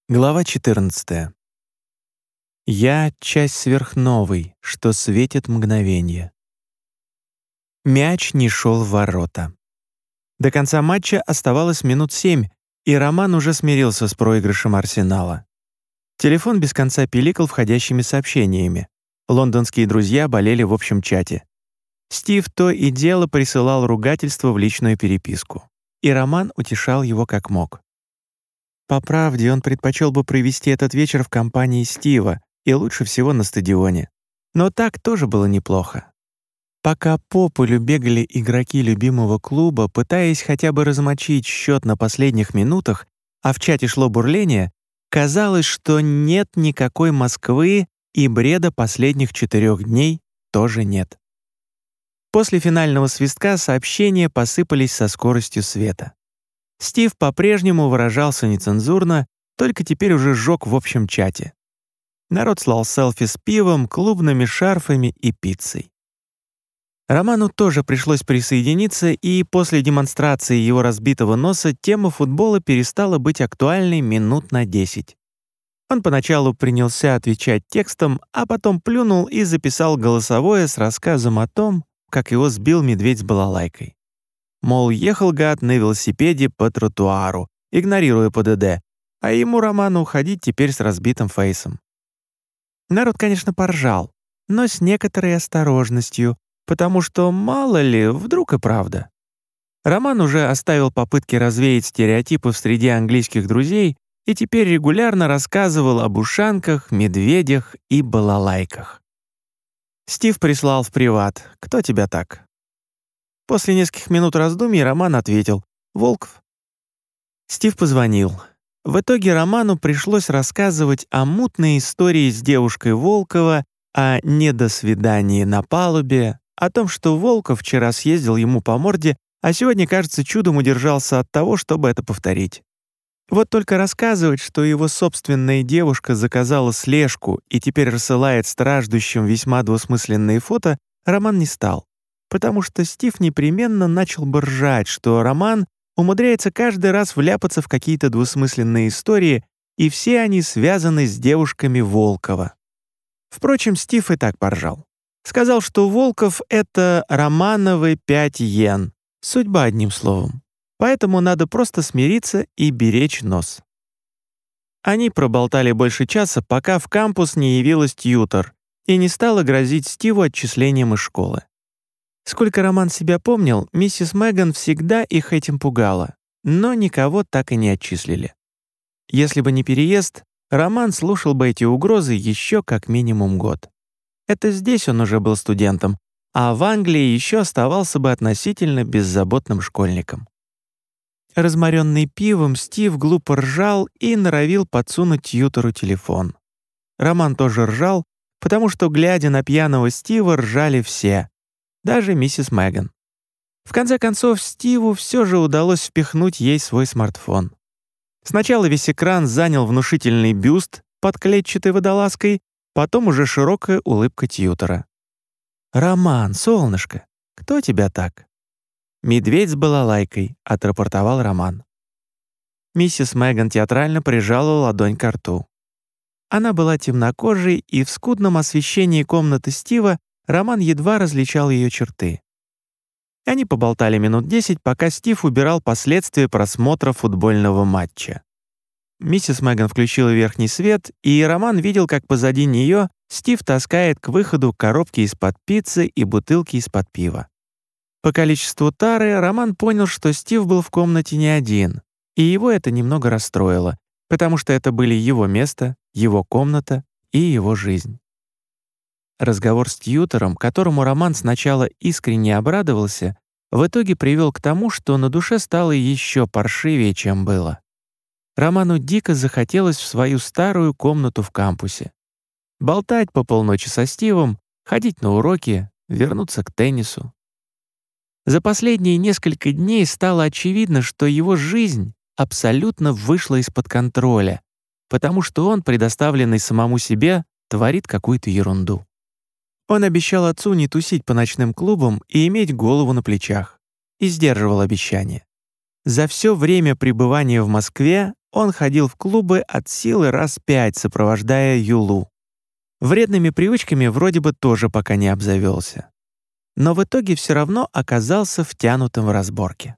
Глава 14. Я — часть сверхновой, что светит мгновенье. Мяч не шел в ворота. До конца матча оставалось минут 7, и Роман уже смирился с проигрышем Арсенала. Телефон без конца пиликал входящими сообщениями. Лондонские друзья болели в общем чате. Стив то и дело присылал ругательства в личную переписку, и Роман утешал его как мог. По правде, он предпочел бы провести этот вечер в компании Стива и лучше всего на стадионе. Но так тоже было неплохо. Пока по полю бегали игроки любимого клуба, пытаясь хотя бы размочить счет на последних минутах, а в чате шло бурление, казалось, что нет никакой Москвы и бреда последних 4 дней тоже нет. После финального свистка сообщения посыпались со скоростью света. Стив по-прежнему выражался нецензурно, только теперь уже сжег в общем чате. Народ слал селфи с пивом, клубными шарфами и пиццей. Роману тоже пришлось присоединиться, и после демонстрации его разбитого носа тема футбола перестала быть актуальной минут на 10. Он поначалу принялся отвечать текстом, а потом плюнул и записал голосовое с рассказом о том, как его сбил медведь с балалайкой. Мол, ехал гад на велосипеде по тротуару, игнорируя ПДД, а ему, Роману, ходить теперь с разбитым фейсом. Народ, конечно, поржал, но с некоторой осторожностью, потому что, мало ли, вдруг и правда. Роман уже оставил попытки развеять стереотипы в среде английских друзей и теперь регулярно рассказывал об ушанках, медведях и балалайках. Стив прислал в приват: «Кто тебя так?» После нескольких минут раздумий Роман ответил: «Волков». Стив позвонил. В итоге Роману пришлось рассказывать о мутной истории с девушкой Волкова, о недосвидании на палубе, о том, что Волков вчера съездил ему по морде, а сегодня, кажется, чудом удержался от того, чтобы это повторить. Вот только рассказывать, что его собственная девушка заказала слежку и теперь рассылает страждущим весьма двусмысленные фото, Роман не стал. Потому что Стив непременно начал бы ржать, что Роман умудряется каждый раз вляпаться в какие-то двусмысленные истории, и все они связаны с девушками Волкова. Впрочем, Стив и так поржал. Сказал, что Волков — это Романовы 5 йен, судьба одним словом. Поэтому надо просто смириться и беречь нос. Они проболтали больше часа, пока в кампус не явилась тьютор и не стала грозить Стиву отчислением из школы. Сколько Роман себя помнил, миссис Меган всегда их этим пугала, но никого так и не отчислили. Если бы не переезд, Роман слушал бы эти угрозы еще как минимум год. Это здесь он уже был студентом, а в Англии еще оставался бы относительно беззаботным школьником. Разморенный пивом, Стив глупо ржал и норовил подсунуть тьютору телефон. Роман тоже ржал, потому что, глядя на пьяного Стива, ржали все. Даже миссис Меган. В конце концов, Стиву все же удалось впихнуть ей свой смартфон. Сначала весь экран занял внушительный бюст под клетчатой водолазкой, потом уже широкая улыбка тьютора. «Роман, солнышко, кто тебя так?» «Медведь с балалайкой», — отрапортовал Роман. Миссис Меган театрально прижала ладонь ко рту. Она была темнокожей, и в скудном освещении комнаты Стива Роман едва различал ее черты. Они поболтали минут 10, пока Стив убирал последствия просмотра футбольного матча. Миссис Меган включила верхний свет, и Роман видел, как позади нее Стив таскает к выходу коробки из-под пиццы и бутылки из-под пива. По количеству тары Роман понял, что Стив был в комнате не один, и его это немного расстроило, потому что это были его место, его комната и его жизнь. Разговор с тьютором, которому Роман сначала искренне обрадовался, в итоге привел к тому, что на душе стало еще паршивее, чем было. Роману дико захотелось в свою старую комнату в кампусе. Болтать по полночи со Стивом, ходить на уроки, вернуться к теннису. За последние несколько дней стало очевидно, что его жизнь абсолютно вышла из-под контроля, потому что он, предоставленный самому себе, творит какую-то ерунду. Он обещал отцу не тусить по ночным клубам и иметь голову на плечах. И сдерживал обещание. За все время пребывания в Москве он ходил в клубы от силы раз 5, сопровождая Юлу. Вредными привычками вроде бы тоже пока не обзавелся. Но в итоге все равно оказался втянутым в разборки.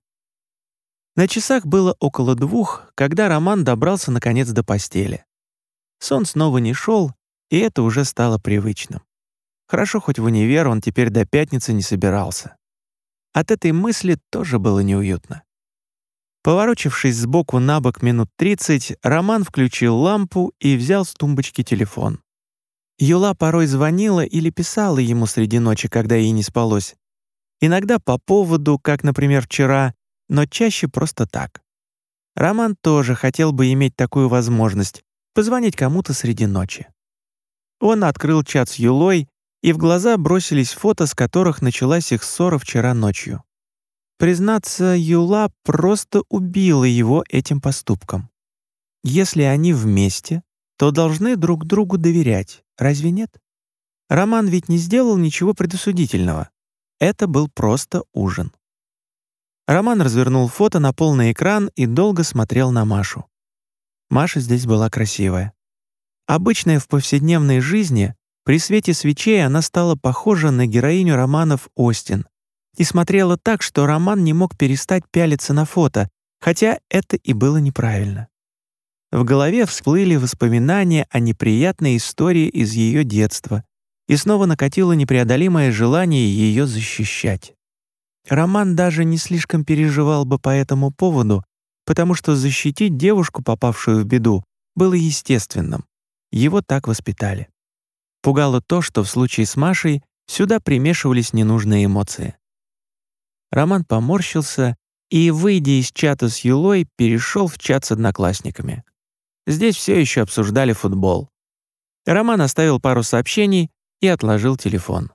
На часах было около 2, когда Роман добрался наконец до постели. Сон снова не шел, и это уже стало привычным. Хорошо, хоть в универ он теперь до пятницы не собирался. От этой мысли тоже было неуютно. Поворочившись сбоку на бок минут 30, Роман включил лампу и взял с тумбочки телефон. Юла порой звонила или писала ему среди ночи, когда ей не спалось. Иногда по поводу, как, например, вчера, но чаще просто так. Роман тоже хотел бы иметь такую возможность — позвонить кому-то среди ночи. Он открыл чат с Юлой, и в глаза бросились фото, с которых началась их ссора вчера ночью. Признаться, Юла просто убила его этим поступком. Если они вместе, то должны друг другу доверять, разве нет? Роман ведь не сделал ничего предосудительного. Это был просто ужин. Роман развернул фото на полный экран и долго смотрел на Машу. Маша здесь была красивая. Обычная в повседневной жизни, при свете свечей она стала похожа на героиню романов Остин и смотрела так, что Роман не мог перестать пялиться на фото, хотя это и было неправильно. В голове всплыли воспоминания о неприятной истории из ее детства, и снова накатило непреодолимое желание ее защищать. Роман даже не слишком переживал бы по этому поводу, потому что защитить девушку, попавшую в беду, было естественным. Его так воспитали. Пугало то, что в случае с Машей сюда примешивались ненужные эмоции. Роман поморщился и, выйдя из чата с Юлой, перешел в чат с одноклассниками. Здесь все еще обсуждали футбол. Роман оставил пару сообщений и отложил телефон.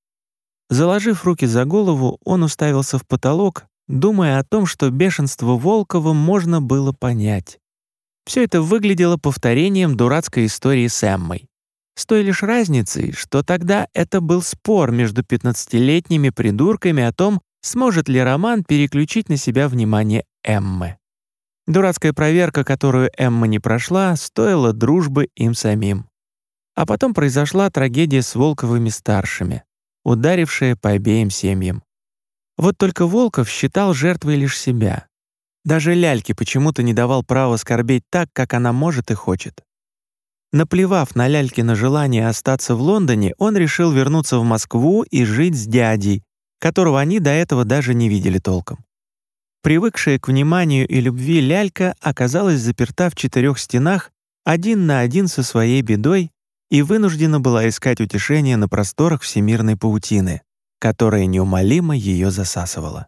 Заложив руки за голову, он уставился в потолок, думая о том, что бешенство Волкова можно было понять. Все это выглядело повторением дурацкой истории с Эммой. С той лишь разницей, что тогда это был спор между 15-летними придурками о том, сможет ли Роман переключить на себя внимание Эммы. Дурацкая проверка, которую Эмма не прошла, стоила дружбы им самим. А потом произошла трагедия с Волковыми-старшими, ударившая по обеим семьям. Вот только Волков считал жертвой лишь себя. Даже Ляльке почему-то не давал права скорбеть так, как она может и хочет. Наплевав на Лялькино желание остаться в Лондоне, он решил вернуться в Москву и жить с дядей, которого они до этого даже не видели толком. Привыкшая к вниманию и любви Лялька оказалась заперта в 4 стенах, один на один со своей бедой, и вынуждена была искать утешение на просторах всемирной паутины, которая неумолимо ее засасывала.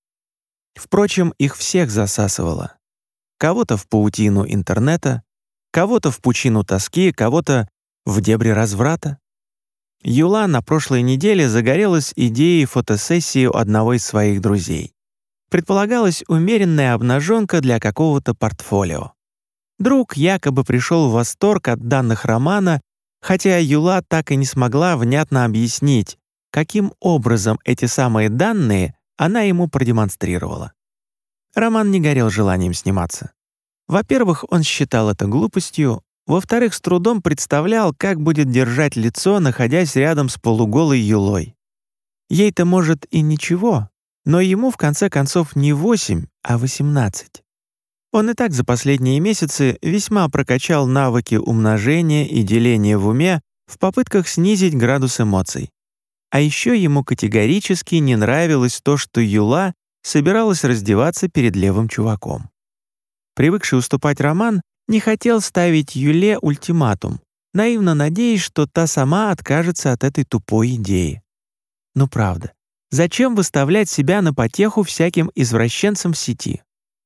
Впрочем, их всех засасывала. Кого-то в паутину интернета, кого-то в пучину тоски, кого-то в дебри разврата. Юла на прошлой неделе загорелась идеей фотосессии у одного из своих друзей. Предполагалась умеренная обнаженка для какого-то портфолио. Друг якобы пришел в восторг от данных Романа, хотя Юла так и не смогла внятно объяснить, каким образом эти самые данные она ему продемонстрировала. Роман не горел желанием сниматься. Во-первых, он считал это глупостью, во-вторых, с трудом представлял, как будет держать лицо, находясь рядом с полуголой Юлой. Ей-то, может, и ничего, но ему, в конце концов, не 8, а 18. Он и так за последние месяцы весьма прокачал навыки умножения и деления в уме в попытках снизить градус эмоций. А еще ему категорически не нравилось то, что Юла собиралась раздеваться перед левым чуваком. Привыкший уступать Роман не хотел ставить Юле ультиматум, наивно надеясь, что та сама откажется от этой тупой идеи. Но правда, зачем выставлять себя на потеху всяким извращенцам в сети?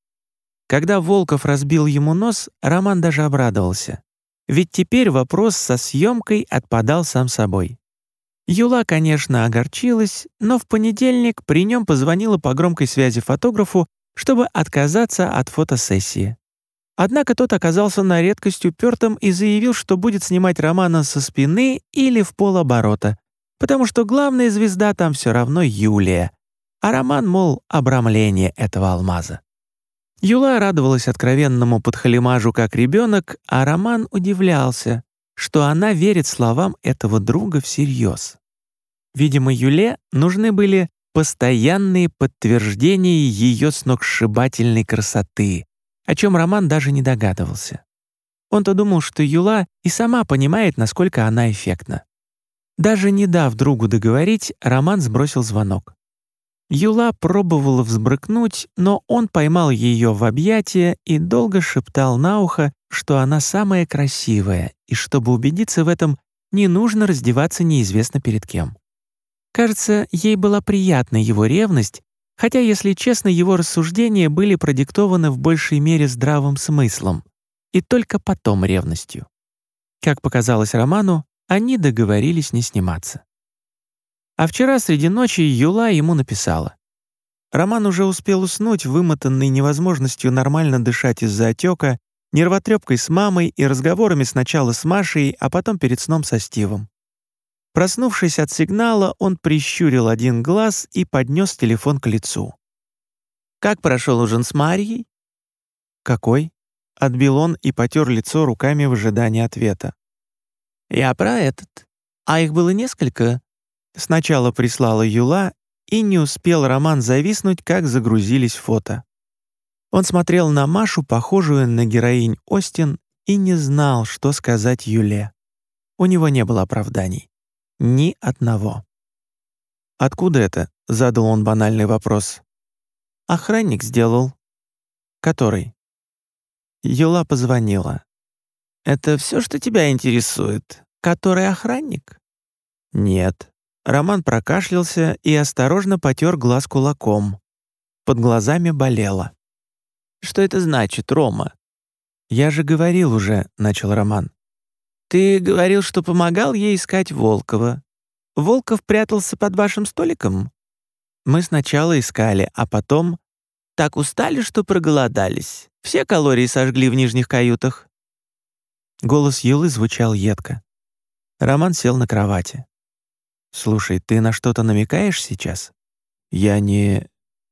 Когда Волков разбил ему нос, Роман даже обрадовался. Ведь теперь вопрос со съемкой отпадал сам собой. Юла, конечно, огорчилась, но в понедельник при нем позвонила по громкой связи фотографу, чтобы отказаться от фотосессии. Однако тот оказался на редкость упертым и заявил, что будет снимать Романа со спины или в полоборота, потому что главная звезда там все равно Юлия, а Роман, мол, обрамление этого алмаза. Юла радовалась откровенному подхалимажу как ребенок, а Роман удивлялся, что она верит словам этого друга всерьез. Видимо, Юле нужны были постоянные подтверждения ее сногсшибательной красоты, о чем Роман даже не догадывался. Он-то думал, что Юла и сама понимает, насколько она эффектна. Даже не дав другу договорить, Роман сбросил звонок. Юла пробовала взбрыкнуть, но он поймал ее в объятия и долго шептал на ухо, что она самая красивая, и чтобы убедиться в этом, не нужно раздеваться неизвестно перед кем. Кажется, ей была приятна его ревность, хотя, если честно, его рассуждения были продиктованы в большей мере здравым смыслом и только потом ревностью. Как показалось Роману, они договорились не сниматься. А вчера среди ночи Юла ему написала. Роман уже успел уснуть, вымотанный невозможностью нормально дышать из-за отека, нервотрепкой с мамой и разговорами сначала с Машей, а потом перед сном со Стивом. Проснувшись от сигнала, он прищурил один глаз и поднес телефон к лицу. «Как прошел ужин с Марьей?» «Какой?» — отбил он и потер лицо руками в ожидании ответа. «Я про этот. А их было несколько?» Сначала прислала Юла, и не успел Роман зависнуть, как загрузились фото. Он смотрел на Машу, похожую на героинь Остин, и не знал, что сказать Юле. У него не было оправданий. Ни одного. «Откуда это?» — задал он банальный вопрос. «Охранник сделал». «Который?» Юла позвонила. «Это все, что тебя интересует? Который охранник?» «Нет». Роман прокашлялся и осторожно потер глаз кулаком. Под глазами болело. «Что это значит, Рома?» «Я же говорил уже», — начал Роман. «Ты говорил, что помогал ей искать Волкова. Волков прятался под вашим столиком?» «Мы сначала искали, а потом...» «Так устали, что проголодались. Все калории сожгли в нижних каютах». Голос Юлы звучал едко. Роман сел на кровати. «Слушай, ты на что-то намекаешь сейчас?» «Я не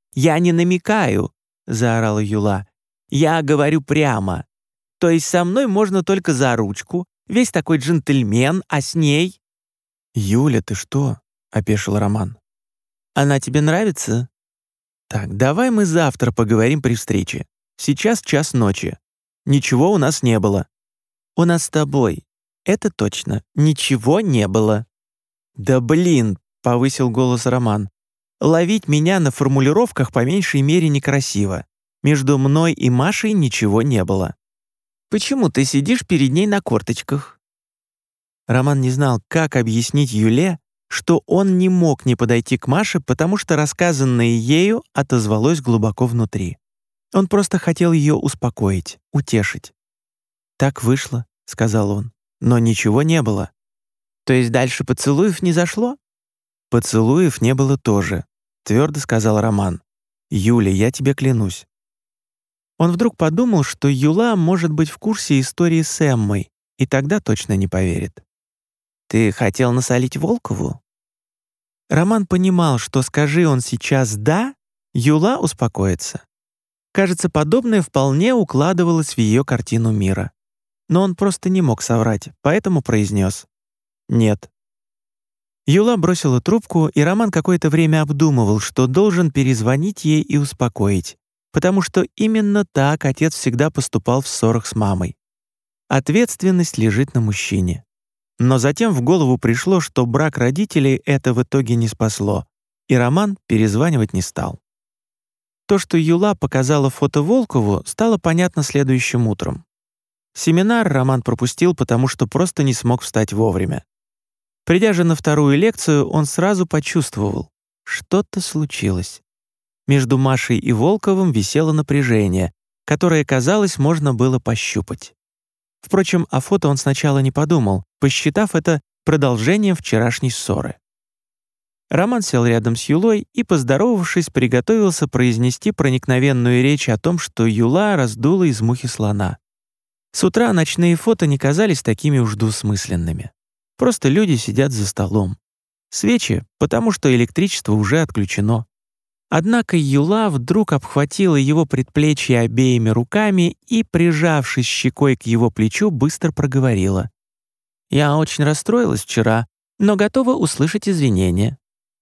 намекаю», — заорала Юла. «Я говорю прямо. То есть со мной можно только за ручку, весь такой джентльмен, а с ней...» «Юля, ты что?» — опешил Роман. «Она тебе нравится?» «Так, давай мы завтра поговорим при встрече. Сейчас 1:00 ночи. Ничего у нас не было». «У нас с тобой. Это точно. Ничего не было». «Да блин!» — повысил голос Роман. «Ловить меня на формулировках по меньшей мере некрасиво. Между мной и Машей ничего не было». «Почему ты сидишь перед ней на корточках?» Роман не знал, как объяснить Юле, что он не мог не подойти к Маше, потому что рассказанное ею отозвалось глубоко внутри. Он просто хотел ее успокоить, утешить. «Так вышло», — сказал он, — «но ничего не было». «То есть дальше поцелуев не зашло?» «Поцелуев не было тоже», — твердо сказал Роман. «Юля, я тебе клянусь». Он вдруг подумал, что Юла может быть в курсе истории с Эммой, и тогда точно не поверит. «Ты хотел насолить Волкову?» Роман понимал, что скажи он сейчас «да», Юла успокоится. Кажется, подобное вполне укладывалось в ее картину мира. Но он просто не мог соврать, поэтому произнес «нет». Юла бросила трубку, и Роман какое-то время обдумывал, что должен перезвонить ей и успокоить, потому что именно так отец всегда поступал в ссорах с мамой. Ответственность лежит на мужчине. Но затем в голову пришло, что брак родителей это в итоге не спасло, и Роман перезванивать не стал. То, что Юла показала фото Волкову, стало понятно следующим утром. Семинар Роман пропустил, потому что просто не смог встать вовремя. Придя же на вторую лекцию, он сразу почувствовал, что-то случилось. Между Машей и Волковым висело напряжение, которое, казалось, можно было пощупать. Впрочем, о фото он сначала не подумал, посчитав это продолжением вчерашней ссоры. Роман сел рядом с Юлой и, поздоровавшись, приготовился произнести проникновенную речь о том, что Юла раздула из мухи слона. С утра ночные фото не казались такими уж двусмысленными. Просто люди сидят за столом. Свечи, потому что электричество уже отключено. Однако Юла вдруг обхватила его предплечье обеими руками и, прижавшись щекой к его плечу, быстро проговорила: «Я очень расстроилась вчера, но готова услышать извинения».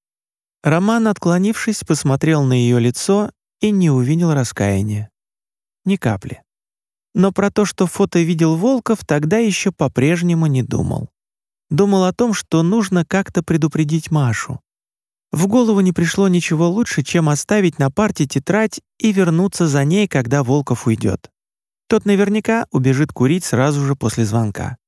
Роман, отклонившись, посмотрел на ее лицо и не увидел раскаяния. Ни капли. Но про то, что фото видел Волков, тогда еще по-прежнему не думал. Думал о том, что нужно как-то предупредить Машу. В голову не пришло ничего лучше, чем оставить на парте тетрадь и вернуться за ней, когда Волков уйдет. Тот наверняка убежит курить сразу же после звонка.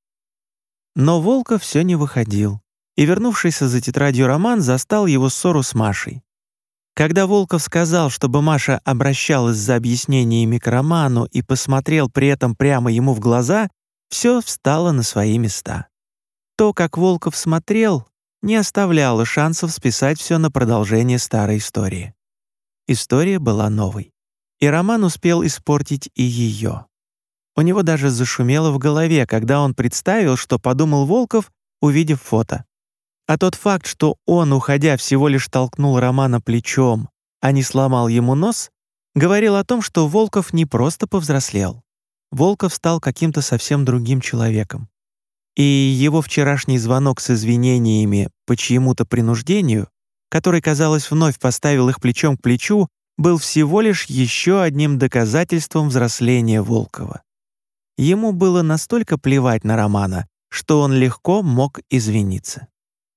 Но Волков все не выходил, и вернувшийся за тетрадью Роман застал его ссору с Машей. Когда Волков сказал, чтобы Маша обращалась за объяснениями к Роману и посмотрел при этом прямо ему в глаза, все встало на свои места. То, как Волков смотрел, не оставляло шансов списать все на продолжение старой истории. История была новой, и Роман успел испортить и ее. У него даже зашумело в голове, когда он представил, что подумал Волков, увидев фото. А тот факт, что он, уходя, всего лишь толкнул Романа плечом, а не сломал ему нос, говорил о том, что Волков не просто повзрослел. Волков стал каким-то совсем другим человеком. И его вчерашний звонок с извинениями по чьему-то принуждению, который, казалось, вновь поставил их плечом к плечу, был всего лишь еще одним доказательством взросления Волкова. Ему было настолько плевать на Романа, что он легко мог извиниться.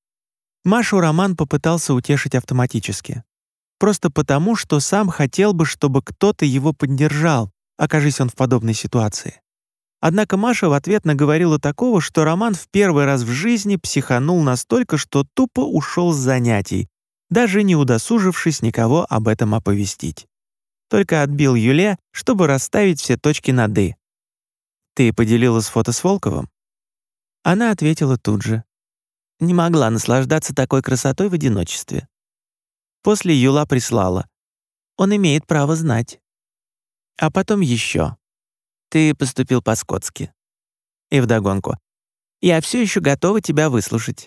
Машу Роман попытался утешить автоматически. Просто потому, что сам хотел бы, чтобы кто-то его поддержал, окажись он в подобной ситуации. Однако Маша в ответ наговорила такого, что Роман в первый раз в жизни психанул настолько, что тупо ушел с занятий, даже не удосужившись никого об этом оповестить. Только отбил Юле, чтобы расставить все точки над «и». «Ты поделилась фото с Волковым?» Она ответила тут же. Не могла наслаждаться такой красотой в одиночестве. После Юла прислала: «Он имеет право знать». А потом еще: «Ты поступил по-скотски». И вдогонку: «Я все еще готова тебя выслушать».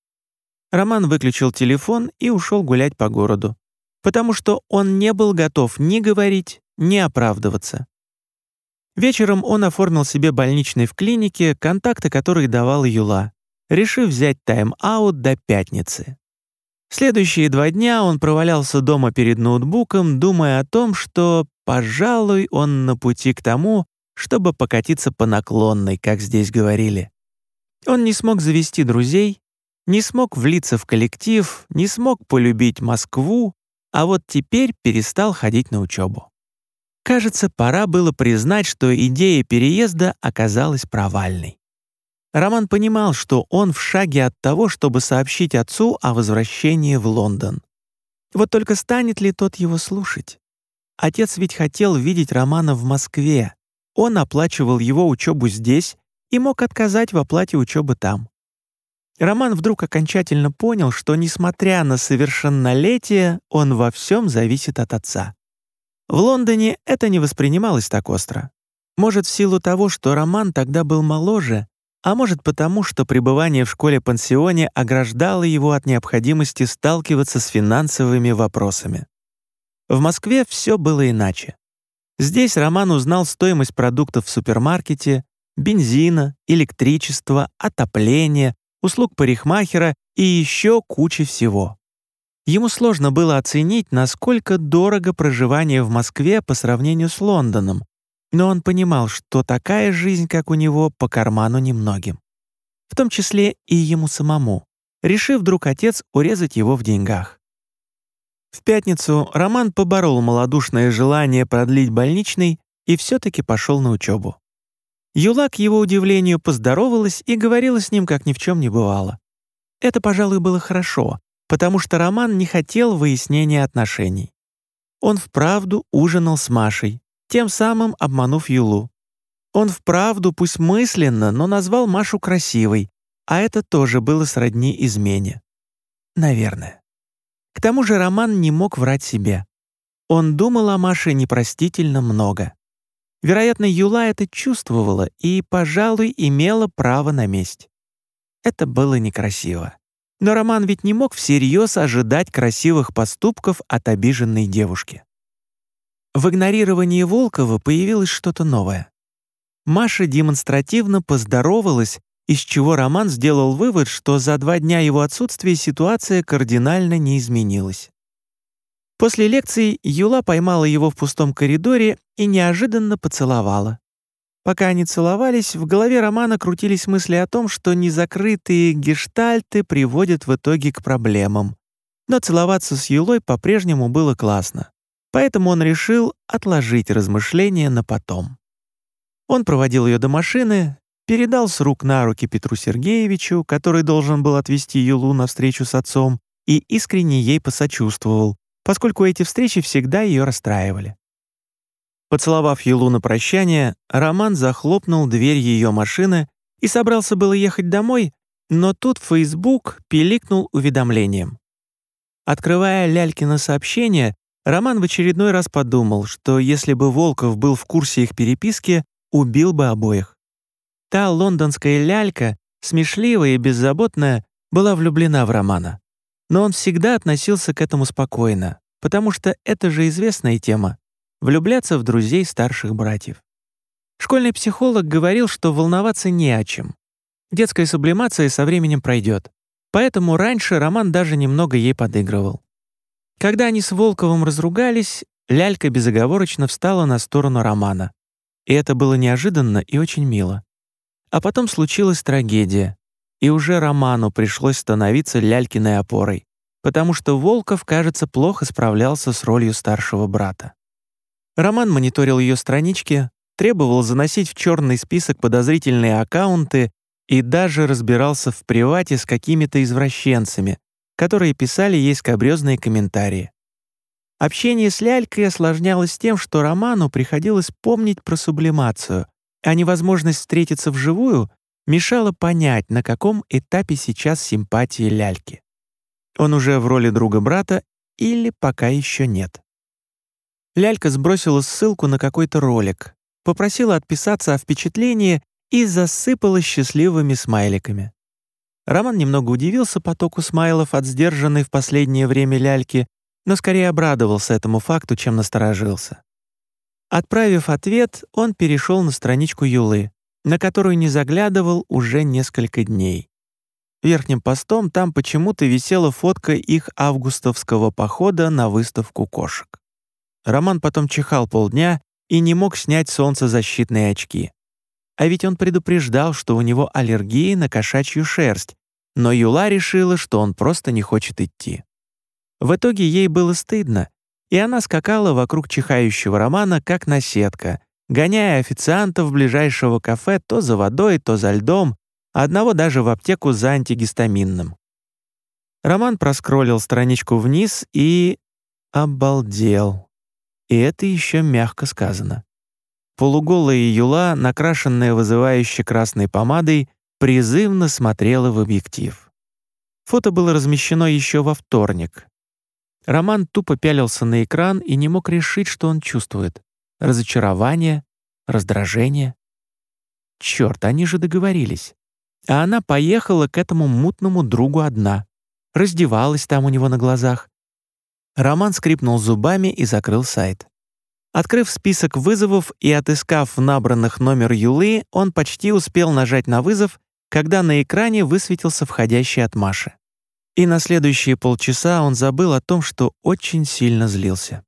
Роман выключил телефон и ушел гулять по городу, потому что он не был готов ни говорить, ни оправдываться. Вечером он оформил себе больничный в клинике, контакты которых давал Юла, решив взять тайм-аут до пятницы. Следующие 2 дня он провалялся дома перед ноутбуком, думая о том, что, пожалуй, он на пути к тому, чтобы покатиться по наклонной, как здесь говорили. Он не смог завести друзей, не смог влиться в коллектив, не смог полюбить Москву, а вот теперь перестал ходить на учебу. Кажется, пора было признать, что идея переезда оказалась провальной. Роман понимал, что он в шаге от того, чтобы сообщить отцу о возвращении в Лондон. Вот только станет ли тот его слушать? Отец ведь хотел видеть Романа в Москве. Он оплачивал его учебу здесь и мог отказать в оплате учебы там. Роман вдруг окончательно понял, что, несмотря на совершеннолетие, он во всем зависит от отца. В Лондоне это не воспринималось так остро. Может, в силу того, что Роман тогда был моложе, а может потому, что пребывание в школе-пансионе ограждало его от необходимости сталкиваться с финансовыми вопросами. В Москве все было иначе. Здесь Роман узнал стоимость продуктов в супермаркете, бензина, электричества, отопления, услуг парикмахера и еще кучи всего. Ему сложно было оценить, насколько дорого проживание в Москве по сравнению с Лондоном, но он понимал, что такая жизнь, как у него, по карману немногим. В том числе и ему самому, решив вдруг отец урезать его в деньгах. В пятницу Роман поборол малодушное желание продлить больничный и все-таки пошел на учебу. Юла, к его удивлению, поздоровалась и говорила с ним, как ни в чем не бывало. Это, пожалуй, было хорошо, потому что Роман не хотел выяснения отношений. Он вправду ужинал с Машей, тем самым обманув Юлу. Он вправду, пусть мысленно, но назвал Машу красивой, а это тоже было сродни измене. Наверное. К тому же Роман не мог врать себе. Он думал о Маше непростительно много. Вероятно, Юла это чувствовала и, пожалуй, имела право на месть. Это было некрасиво. Но Роман ведь не мог всерьез ожидать красивых поступков от обиженной девушки. В игнорировании Волкова появилось что-то новое. Маша демонстративно поздоровалась, из чего Роман сделал вывод, что за 2 дня его отсутствия ситуация кардинально не изменилась. После лекции Юла поймала его в пустом коридоре и неожиданно поцеловала. Пока они целовались, в голове Романа крутились мысли о том, что незакрытые гештальты приводят в итоге к проблемам. Но целоваться с Юлой по-прежнему было классно. Поэтому он решил отложить размышления на потом. Он проводил ее до машины, передал с рук на руки Петру Сергеевичу, который должен был отвезти Юлу на встречу с отцом, и искренне ей посочувствовал, поскольку эти встречи всегда ее расстраивали. Поцеловав Юлу на прощание, Роман захлопнул дверь ее машины и собрался было ехать домой, но тут Facebook пиликнул уведомлением. Открывая Лялькино сообщение, Роман в очередной раз подумал, что если бы Волков был в курсе их переписки, убил бы обоих. Та лондонская Лялька, смешливая и беззаботная, была влюблена в Романа. Но он всегда относился к этому спокойно, потому что это же известная тема — влюбляться в друзей старших братьев. Школьный психолог говорил, что волноваться не о чем. Детская сублимация со временем пройдет. Поэтому раньше Роман даже немного ей подыгрывал. Когда они с Волковым разругались, Лялька безоговорочно встала на сторону Романа. И это было неожиданно и очень мило. А потом случилась трагедия, и уже Роману пришлось становиться Лялькиной опорой, потому что Волков, кажется, плохо справлялся с ролью старшего брата. Роман мониторил ее странички, требовал заносить в черный список подозрительные аккаунты и даже разбирался в привате с какими-то извращенцами, которые писали ей скабрёзные комментарии. Общение с Лялькой осложнялось тем, что Роману приходилось помнить про сублимацию, а невозможность встретиться вживую мешала понять, на каком этапе сейчас симпатии Ляльки. Он уже в роли друга брата или пока еще нет. Лялька сбросила ссылку на какой-то ролик, попросила отписаться о впечатлении и засыпала счастливыми смайликами. Роман немного удивился потоку смайлов от сдержанной в последнее время Ляльки, но скорее обрадовался этому факту, чем насторожился. Отправив ответ, он перешел на страничку Юлы, на которую не заглядывал уже несколько дней. Верхним постом там почему-то висела фотка их августовского похода на выставку кошек. Роман потом чихал полдня и не мог снять солнцезащитные очки. А ведь он предупреждал, что у него аллергия на кошачью шерсть, но Юла решила, что он просто не хочет идти. В итоге ей было стыдно, и она скакала вокруг чихающего Романа, как наседка, гоняя официантов ближайшего кафе то за водой, то за льдом, а одного даже в аптеку за антигистаминным. Роман проскроллил страничку вниз и обалдел. И это еще мягко сказано. Полуголая Юла, накрашенная вызывающе красной помадой, призывно смотрела в объектив. Фото было размещено еще во вторник. Роман тупо пялился на экран и не мог решить, что он чувствует. Разочарование, раздражение. Черт, они же договорились. А она поехала к этому мутному другу одна. Раздевалась там у него на глазах. Роман скрипнул зубами и закрыл сайт. Открыв список вызовов и отыскав в набранных номер Юлы, он почти успел нажать на вызов, когда на экране высветился входящий от Маши. И на следующие полчаса он забыл о том, что очень сильно злился.